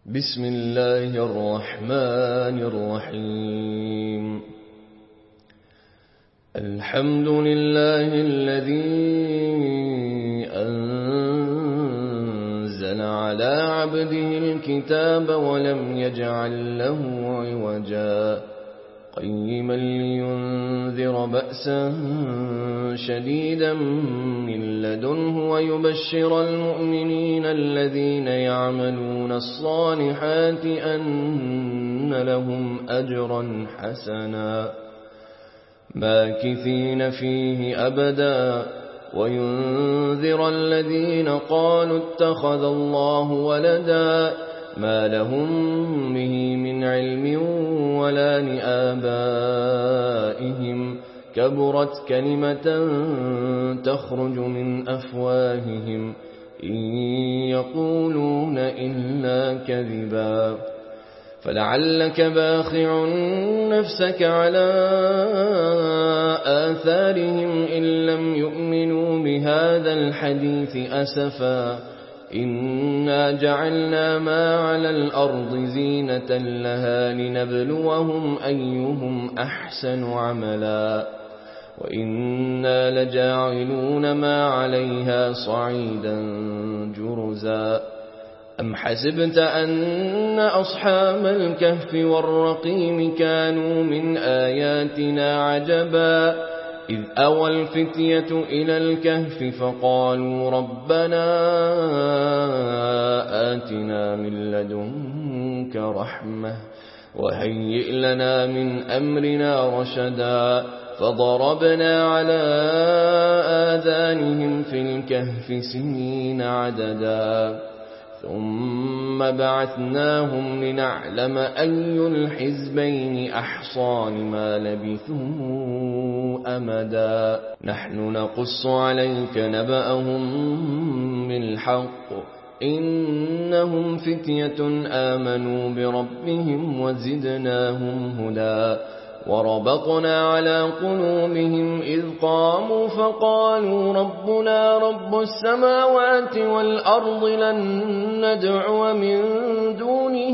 بسم الله الرحمن الرحيم. الحمد لله الذي أنزل على عبده الكتاب ولم يجعل له عوجا قيما لينذر بأسا شديدا من لدنه ويبشر المؤمنين الذين يعملون الصالحات أن لهم أجرا حسنا ماكثين فيه أبدا وينذر الذين قالوا اتخذ الله ولدا ما لهم به من علم ولا لآبائهم كبرت كلمة تخرج من أفواههم إن يقولون إلا كذبا فلعلك باخع نفسك على آثارهم إن لم يؤمنوا بهذا الحديث أسفا إنا جعلنا ما على الأرض زينة لها لنبلوهم أيهم أحسن عملا وإنا لجاعلون ما عليها صعيدا جرزا أم حسبت أن أصحاب الكهف والرقيم كانوا من آياتنا عجبا إذ أوى الفتية إلى الكهف فقالوا ربنا آتنا من لدنك رحمة وهيئ لنا من أمرنا رشدا فضربنا على آذانهم في الكهف سنين عددا ثم بعثناهم لنعلم أي الحزبين أحصى لما لبثوا أمدا نحن نقص عليك نبأهم بالحق إنهم فتية آمنوا بربهم وزدناهم هدى وربطنا على قلوبهم إذ قاموا فقالوا ربنا رب السماوات والأرض لن ندعو من دونه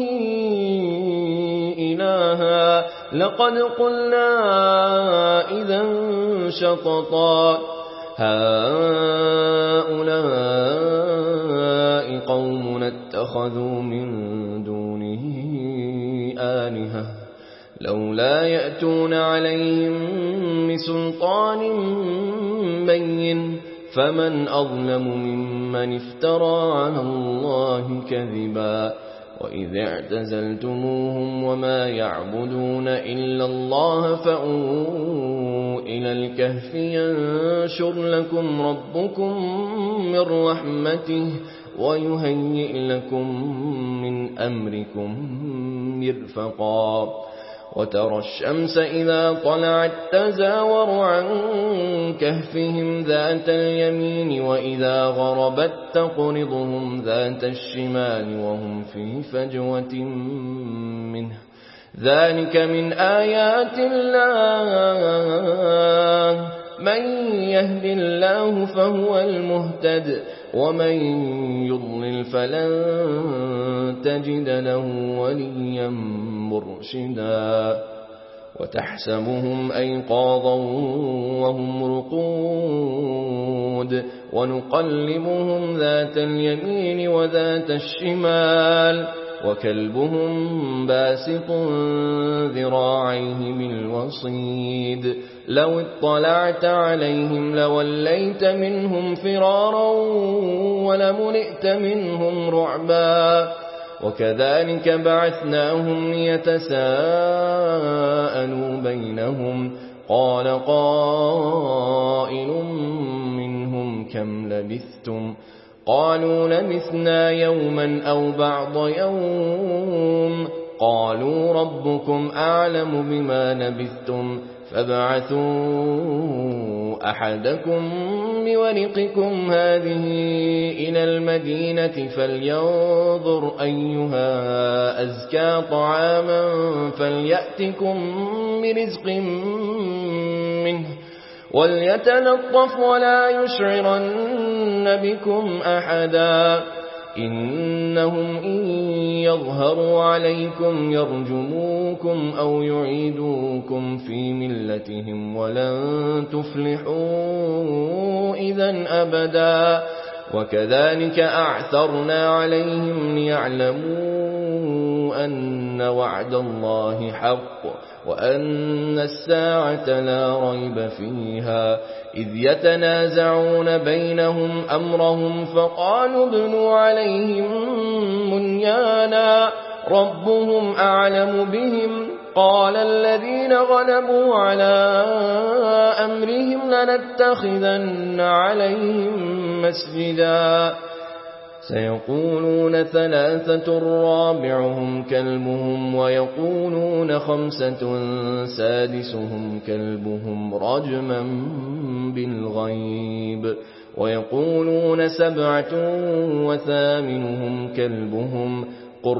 إلها لقد قلنا إذا شططا هؤلاء قومنا اتخذوا من دونه آلهة لولا يأتون عليهم بسلطان بين فمن أظلم ممن افترى على الله كذبا وإذ اعتزلتموهم وما يعبدون إلا الله فأووا إلى الكهف ينشر لكم ربكم من رحمته ويهيئ لكم من أمركم مرفقا وترى الشمس إذا طلعت تزاور عن كهفهم ذات اليمين وإذا غربت تقرضهم ذات الشمال وهم في فجوة منه ذلك من آيات الله من يهد الله فهو المهتد ومن يضلل فلن تجد له وليا مرشدا وتحسبهم أيقاظا وهم رقود ونقلبهم ذات اليمين وذات الشمال وكلبهم باسط ذراعيه بالوصيد لو اطلعت عليهم لوليت منهم فرارا ولملئت منهم رعبا وكذلك بعثناهم ليتساءلوا بينهم قال قائل منهم كم لبثتم قالوا لبثنا يوما أو بعض يوم قالوا ربكم أعلم بما لبثتم فابعثوا أحدكم بورقكم هذه إلى المدينة فلينظر أيها أزكى طعاما فليأتكم برزق منه وليتلطف ولا يشعرن بكم أحدا إنهم إن يظهروا عليكم يرجموكم أو يعيدوكم في ملتهم ولن تفلحوا إذن أبدا وكذلك أعثرنا عليهم ليعلموا أن وعد الله حق وأن الساعة لا ريب فيها إذ يتنازعون بينهم أمرهم فقالوا ابنوا عليهم بنيانا ربهم أعلم بهم قال الذين غلبوا على أمرهم لنتخذن عليهم مسجدا سيقولون ثلاثة رابعهم كلبهم ويقولون خمسة سادسهم كلبهم رجما بالغيب ويقولون سبعة وثامنهم كلبهم قل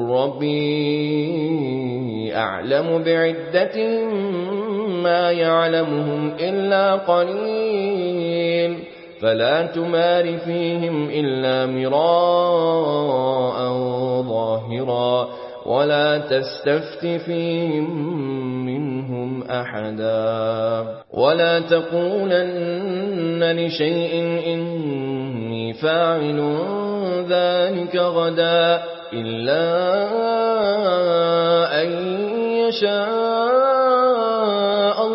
ربي أعلم بعدتهم ما يعلمهم إلا قليل فلا تمار فيهم إلا مراء ظاهرا ولا تستفت فيهم منهم أحدا ولا تقولن لشيء إني فاعل ذلك غدا إلا أن يشاء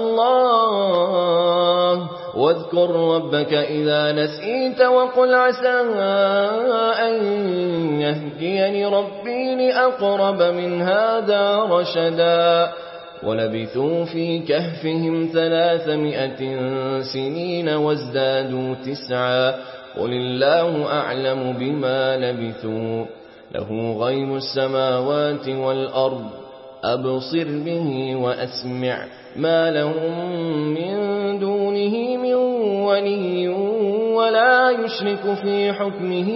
الله واذكر ربك إذا نسيت وقل عسى أن يهديني ربي لأقرب من هذا رشدا ولبثوا في كهفهم 300 سنين وازدادوا 9 قل الله أعلم بما لبثوا له غيب السماوات والأرض أبصر به وأسمع ما لهم من دونه من ولي ولا يشرك في حكمه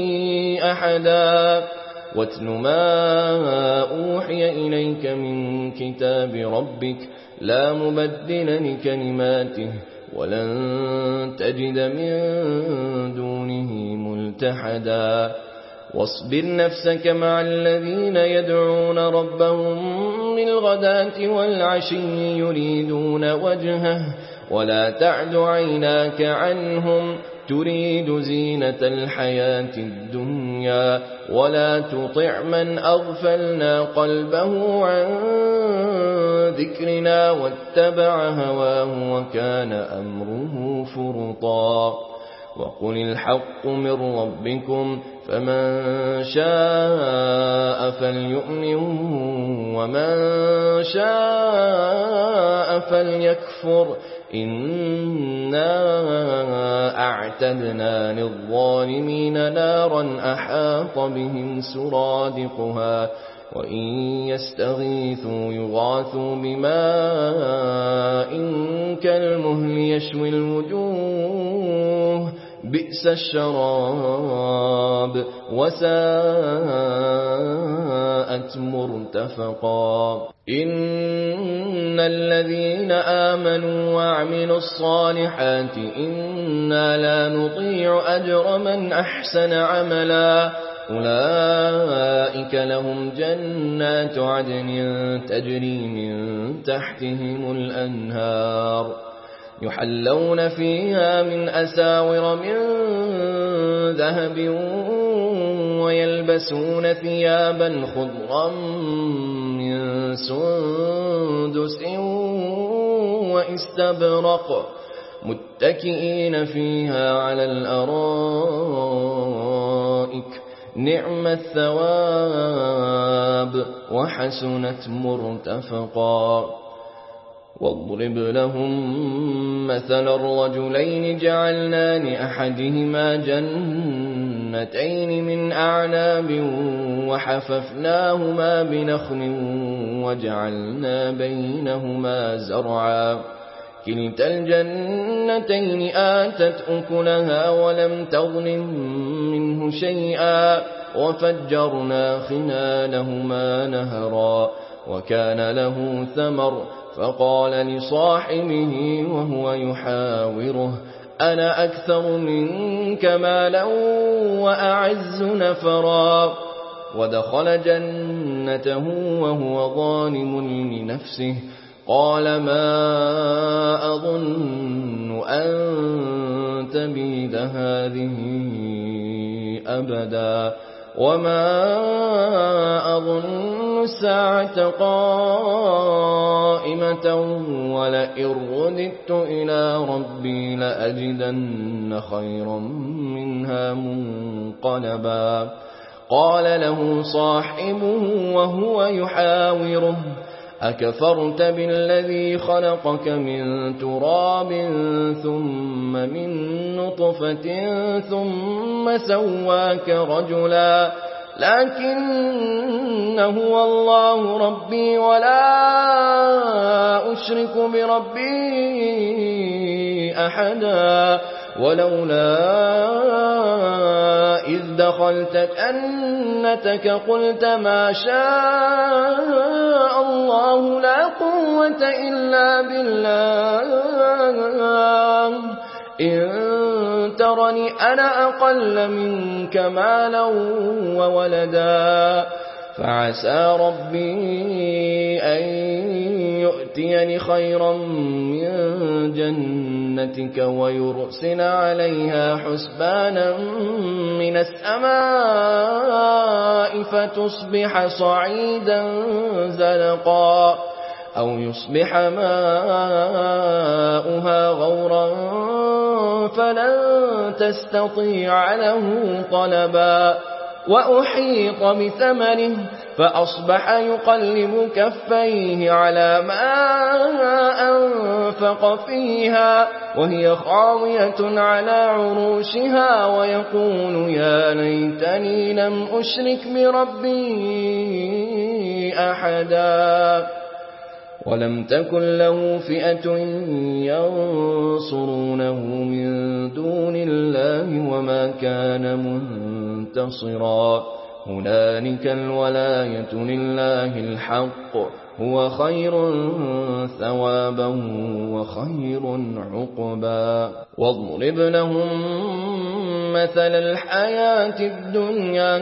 أحدا واتل ما أوحي إليك من كتاب ربك لا مبدل لكلماته ولن تجد من دونه ملتحدا واصبر نفسك مع الذين يدعون ربهم بالغداة والعشي يريدون وجهه ولا تعد عيناك عنهم تريد زينة الحياة الدنيا ولا تطع من أغفلنا قلبه عن ذكرنا واتبع هواه وكان أمره فرطا وقل الحق من ربكم فمن شاء فليؤمن ومن شاء فليكفر إنا أعتدنا للظالمين نارا أحاط بهم سرادقها وإن يستغيثوا يغاثوا بماء كالمهل يشوي الوجوه بئس الشراب وساءت مرتفقا إن الذين آمنوا وعملوا الصالحات إنا لا نضيع أجر من أحسن عملا أولئك لهم جنات عدن تجري من تحتهم الأنهار يحلون فيها من أساور من ذهب ويلبسون ثيابا خضرا من سندس واستبرق متكئين فيها على الأرائك نعم الثواب وحسنت مرتفقا واضرب لهم مثل الرجلين جعلنا لأحدهما جنتين من أعناب وحففناهما بنخل وجعلنا بينهما زرعا كلتا الجنتين آتت أكلها ولم تظلم منه شيئا وفجرنا خلالهما نهرا وكان له ثمر فقال لصاحبه وهو يحاوره أنا أكثر منك مالا وأعز نفرا. ودخل جنته وهو ظالم لنفسه قال ما أظن أن تبيد هذه أبدا وما أظن الساعة قائمة ولئن رددت إلى ربي لأجدن خيرا منها منقلبا. قال له صاحبه وهو يحاوره أكفرت بالذي خلقك من تراب ثم من نطفة ثم سواك رجلا لكن هو الله ربي ولا أشرك بربي أحدا. ولولا إذ دخلت جنتك قلت ما شاء الله لا قوة إلا بالله إن ترني أنا أقل منك مالا وولدا فعسى ربي أن يؤتيني خيرا من جنتك ويرسل عليها حسبانا من السماء فتصبح صعيدا زلقا أو يصبح ماؤها غورا فلن تستطيع له طلبا. وأحيط بثمره فأصبح يقلب كفيه على ما أنفق فيها وهي خاوية على عروشها ويقول يا ليتني لم أشرك بربي أحدا. ولم تكن له فئة ينصرونه من دون الله وما كان منتصرا. هنالك الولاية لله الحق هو خير ثوابا وخير عقبا. واضرب لهم مثل الحياة الدنيا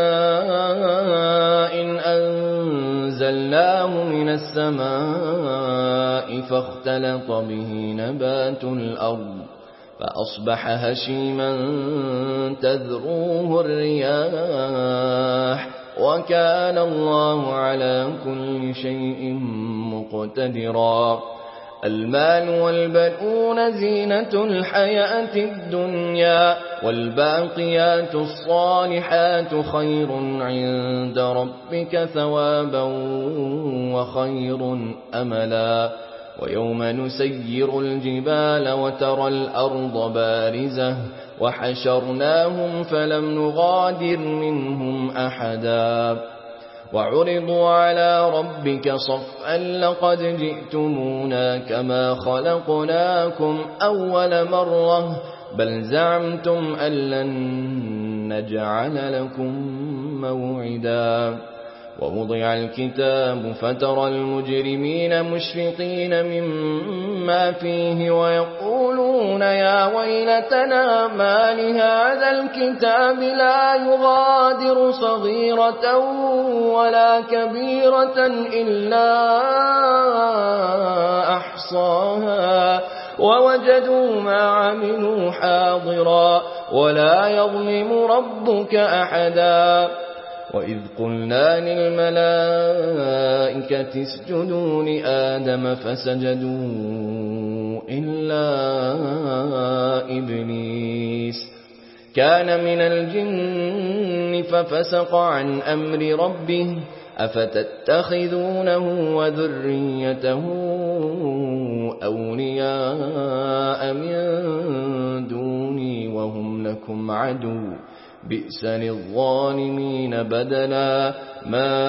كماء إن أنزلناه من السماء فاختلط به نبات الأرض فأصبح هشيما تذروه الرياح وكان الله على كل شيء مقتدرا. المال والبنون زينة الحياة الدنيا والباقيات الصالحات خير عند ربك ثوابا وخير أملا. ويوم نسير الجبال وترى الأرض بارزة وحشرناهم فلم نغادر منهم أحدا. وعرضوا على ربك صفا لقد جئتمونا كما خلقناكم أول مرة بل زعمتم أن لن نجعل لكم موعدا. ووضع الكتاب فترى المجرمين مشفقين مما فيه ويقولون يا ويلتنا ما لهذا الكتاب لا يغادر صغيرة ولا كبيرة إلا أحصاها ووجدوا ما عملوا حاضرا ولا يظلم ربك أحدا. وإذ قلنا للملائكة اسجدوا لآدم فسجدوا إلا إبليس كان من الجن ففسق عن أمر ربه أفتتخذونه وذريته أولياء من دوني وهم لكم عدو بئس للظالمين بدلا. ما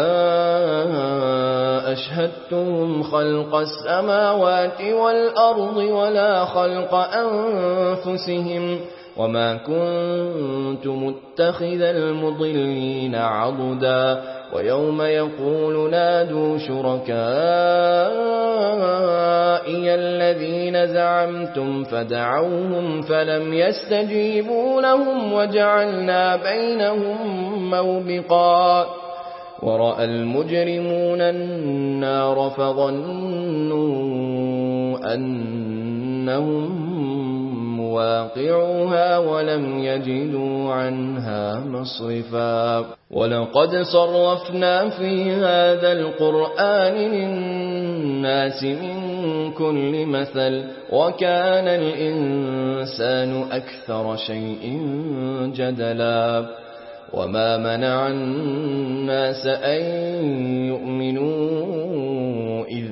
أشهدتهم خلق السماوات والأرض ولا خلق أنفسهم وما كنت متخذ المضلين عضدا ويوم يقول نادوا شركائي الذين زعمتم فدعوهم فلم يستجيبوا لهم وجعلنا بينهم موبقا ورأى المجرمون النار فظنوا أنهم مواقعوها ولم يجدوا عنها مصرفا ولقد صرفنا في هذا القرآن للناس من كل مثل وكان الإنسان أكثر شيء جدلا وما منع الناس أن يؤمنوا إذ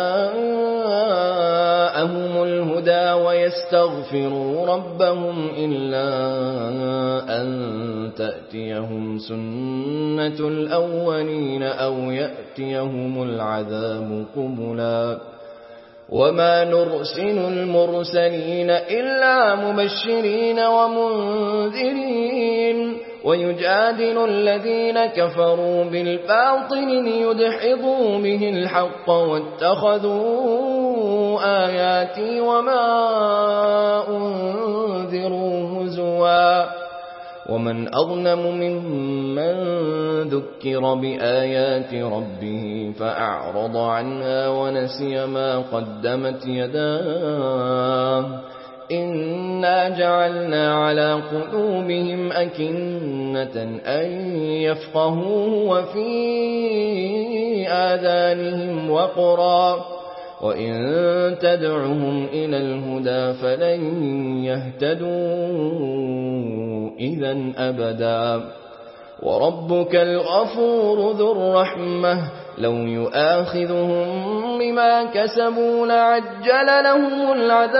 جاءهم الهدى ويستغفروا ربهم إلا أن تأتيهم سنة الأولين أو يأتيهم العذاب قبلا وما نرسل المرسلين إلا مبشرين ومنذرين ويجادل الذين كفروا بالباطل ليدحضوا به الحق واتخذوا آياتي وما أنذروا هزوا ومن أظلم ممن ذكر بآيات ربه فأعرض عنها ونسي ما قدمت يداه إنا جعلنا على قلوبهم أكنة أن يفقهوه وفي آذانهم وقرا وإن تدعهم إلى الهدى فلن يهتدوا إذا أبدا وربك الغفور ذو الرحمة لو يؤاخذهم بما كسبوا لعجل لهم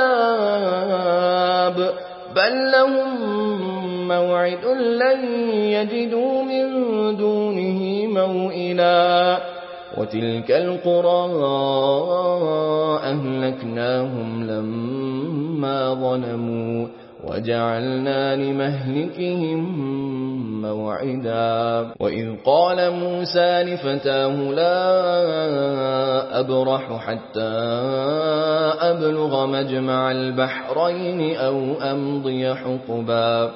العذاب بل لهم موعد لن يجدوا من دونه موئلا وتلك القرى أهلكناهم لما ظلموا وجعلنا لمهلكهم موعدا وإذ قال موسى لفتاه لا أبرح حتى أبلغ مجمع البحرين أو أمضي حقبا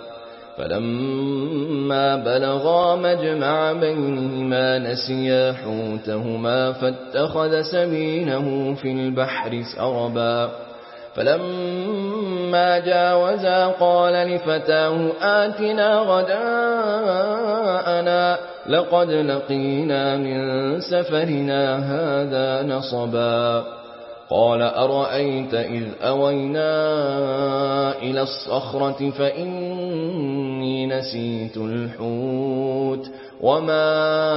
فلما بلغا مجمع بينهما نسيا حوتهما فاتخذ سبيله في البحر سربا فلما جاوزا قال لفتاه آتنا غداءنا لقد لقينا من سفرنا هذا نصبا قال أرأيت إذ أوينا إلى الصخرة فإني نسيت الحوت وما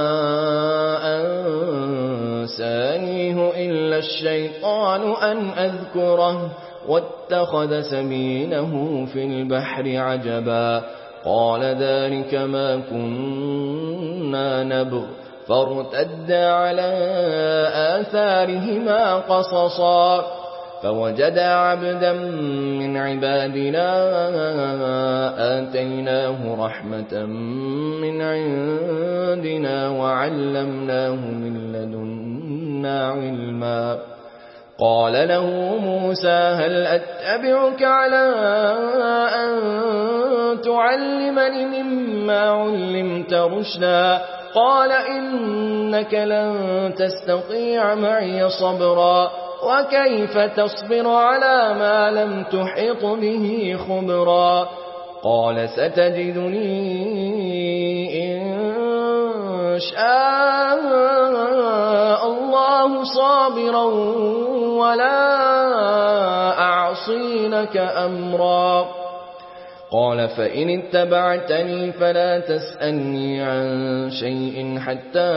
أنسانيه إلا الشيطان أن أذكره واتخذ سبيله في البحر عجبا قال ذلك ما كنا نبغ فارتدا على آثارهما قصصا فوجدا عبدا من عبادنا آتيناه رحمة من عندنا وعلمناه من لدنا علما قال له موسى هل أتبعك على أن تعلمني مما علمت رشدا قال إنك لن تستطيع معي صبرا وكيف تصبر على ما لم تحط به خبرا قال ستجدني إن شاء الله صابرا ولا أعصي لك أمرا قال فإن اتبعتني فلا تسألني عن شيء حتى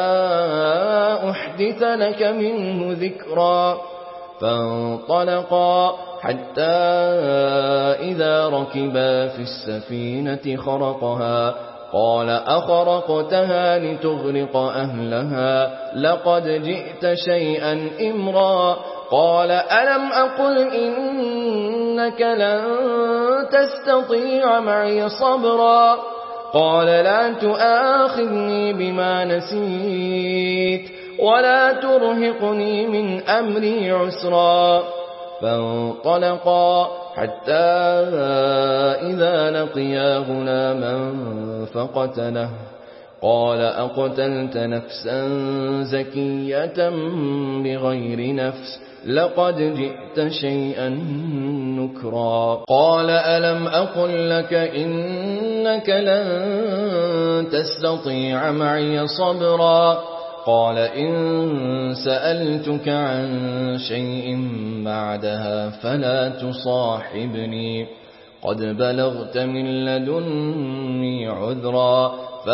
أحدث لك منه ذكرا فانطلقا حتى إذا ركبا في السفينة خرقها قال أخرقتها لتغرق أهلها لقد جئت شيئا إمرا قال ألم أقل إنك لن تستطيع معي صبرا قال لا تؤاخذني بما نسيت ولا ترهقني من أمري عسرا. فانطلقا حتى إذا لقيا غلاما فقتله قال أقتلت نفسا زكية بغير نفس لقد جئت شيئا نكرا. قال ألم أقل لك إنك لن تستطيع معي صبرا. قال إن سألتك عن شيء بعدها فلا تصاحبني قد بلغت من لدني عذرا.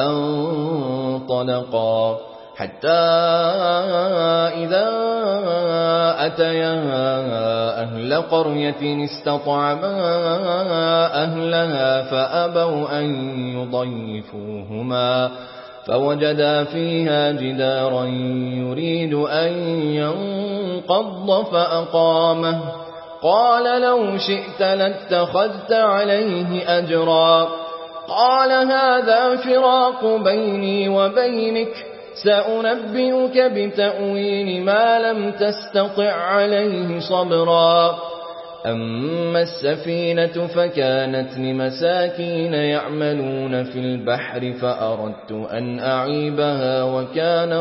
فانطلقا حتى إذا أتيا أهل قرية استطعما أهلها فأبوا أن يضيفوهما فوجدا فيها جدارا يريد أن ينقض فأقامه. قال لو شئت لاتخذت عليه أجرا. قال هذا فراق بيني وبينك سأنبئك بتأويل ما لم تستطع عليه صبرا. أما السفينة فكانت لمساكين يعملون في البحر فأردت أن أعيبها وكان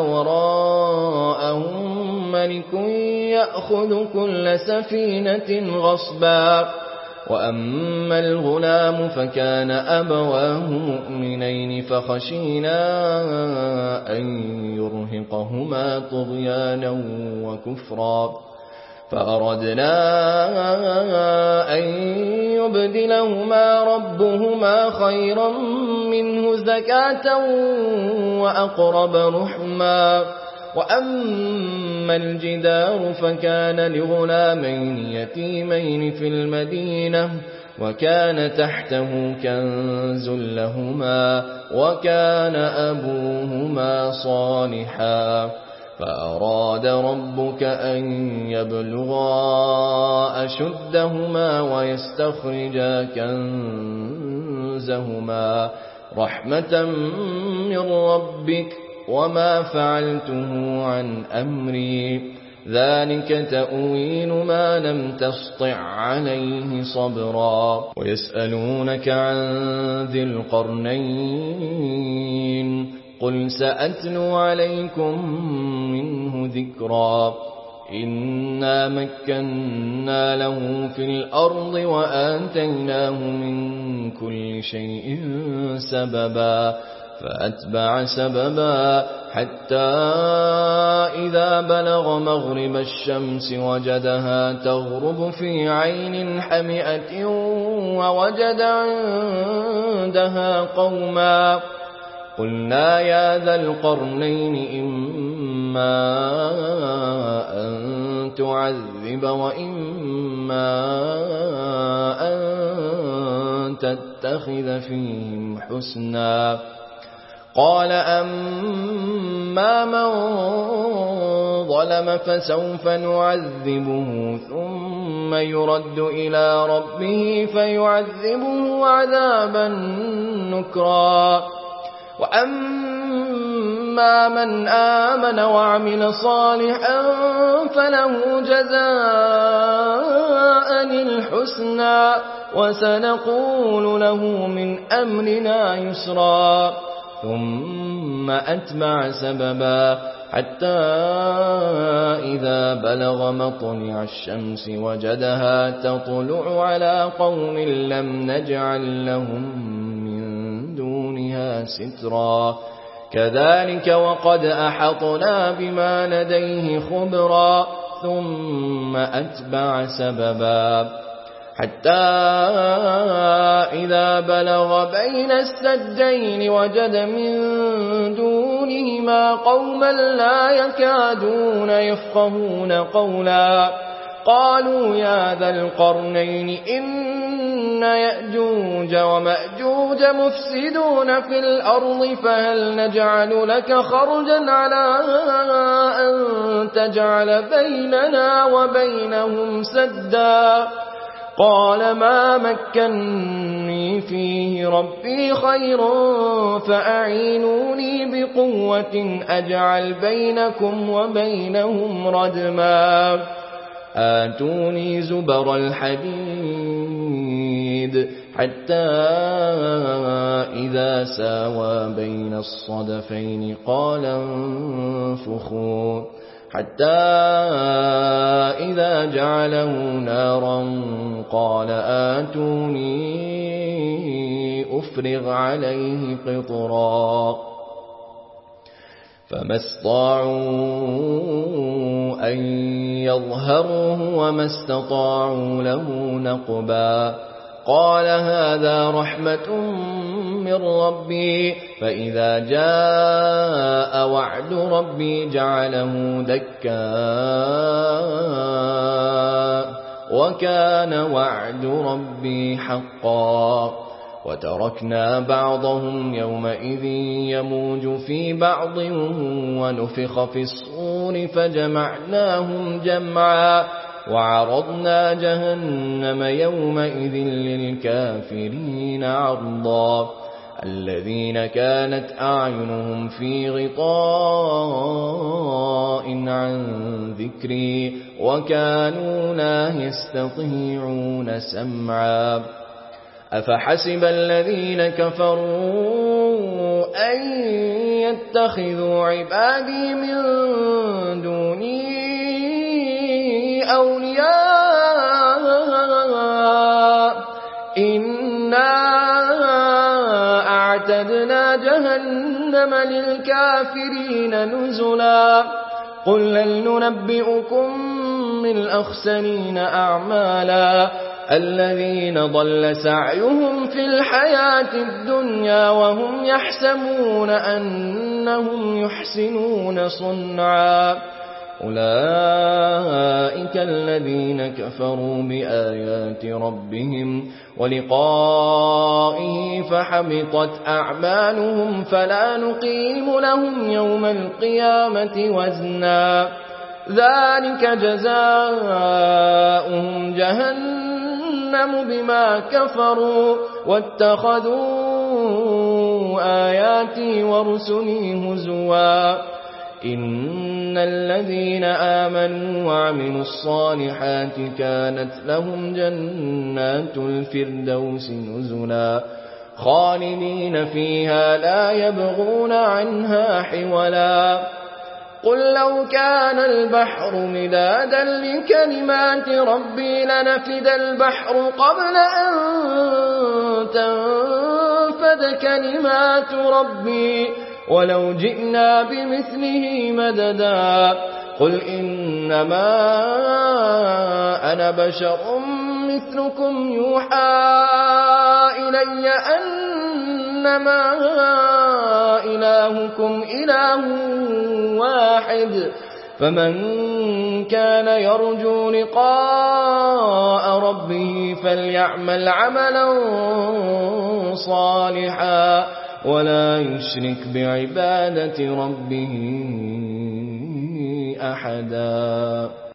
وراءهم ملك يأخذ كل سفينة غصبا. وأما الغلام فكان أبواه مؤمنين فخشينا أن يرهقهما طغيانا وكفرا فأردنا أن يبدلهما ربهما خيرا منه زكاة وأقرب رحما. وأما الجدار فكان لغلامين يتيمين في المدينة وكان تحته كنز لهما وكان أبوهما صالحا فأراد ربك أن يبلغا أشدهما ويستخرجا كنزهما رحمة من ربك وما فعلته عن أمري ذلك تأويل ما لم تسطع عليه صبرا. ويسألونك عن ذي القرنين قل سأتلو عليكم منه ذكرا. إنا مكنا له في الأرض وآتيناه من كل شيء سببا فأتبع سببا حتى إذا بلغ مغرب الشمس وجدها تغرب في عين حمئة ووجد عندها قوما قلنا يا ذا القرنين إما أن تعذب وإما أن تتخذ فيهم حسنا. قال أما من ظلم فسوف نعذبه ثم يرد إلى ربه فيعذبه عذابا نكرا. وأما من آمن وعمل صالحا فله جزاء الحسنى وسنقول له من أمرنا يسرا. ثم أتبع سببا حتى إذا بلغ مطلع الشمس وجدها تطلع على قوم لم نجعل لهم من دونها سترا. كذلك وقد أحطنا بما لديه خبرا. ثم أتبع سببا حتى إذا بلغ بين السدين وجد من دونهما قوما لا يكادون يفقهون قولا. قالوا يا ذا القرنين إن يأجوج ومأجوج مفسدون في الأرض فهل نجعل لك خرجا على أن تجعل بيننا وبينهم سدا قال ما مكنني فيه ربي خير فأعينوني بقوة أجعل بينكم وبينهم ردما آتوني زبر الحديد حتى إذا ساوى بين الصدفين قال انفخوا حتى إذا جعله نارا قال آتوني أفرغ عليه قطرا فما استطاعوا أن يظهروه وما استطاعوا له نقبا قال هذا رحمة من ربي فإذا جاء وعد ربي جعله دكا وكان وعد ربي حقا وتركنا بعضهم يومئذ يموج في بعض ونفخ في الصور فجمعناهم جمعا وعرضنا جهنم يومئذ للكافرين عرضا الذين كانت أعينهم في غطاء عن ذكري وكانوا لا يستطيعون سمعا أفحسب الذين كفروا أن يتخذوا عبادي من دوني أولياء إنا أعتدنا جهنم للكافرين نزلا قل هل ننبئكم بالأخسرين أعمالا الذين ضل سعيهم في الحياة الدنيا وهم يحسبون أنهم يحسنون صنعا أولئك الذين كفروا بآيات ربهم ولقائه فحبطت أعمالهم فلا نقيم لهم يوم القيامة وزنا ذلك جزاؤهم جهنم بما كفروا واتخذوا آياتي ورسلي هزوا إن الذين آمنوا وعملوا الصالحات كانت لهم جنات الفردوس نزلا خالدين فيها لا يبغون عنها حولا قل لو كان البحر مدادا لكلمات ربي لنفد البحر قبل أن تنفد كلمات ربي ولو جئنا بمثله مددا قل إنما أنا بشر مثلكم يوحى إلي أنما إلهكم إله واحد فمن كان يرجو لقاء ربه فليعمل عملا صالحا ولا يشرك بعبادة ربه أحدا.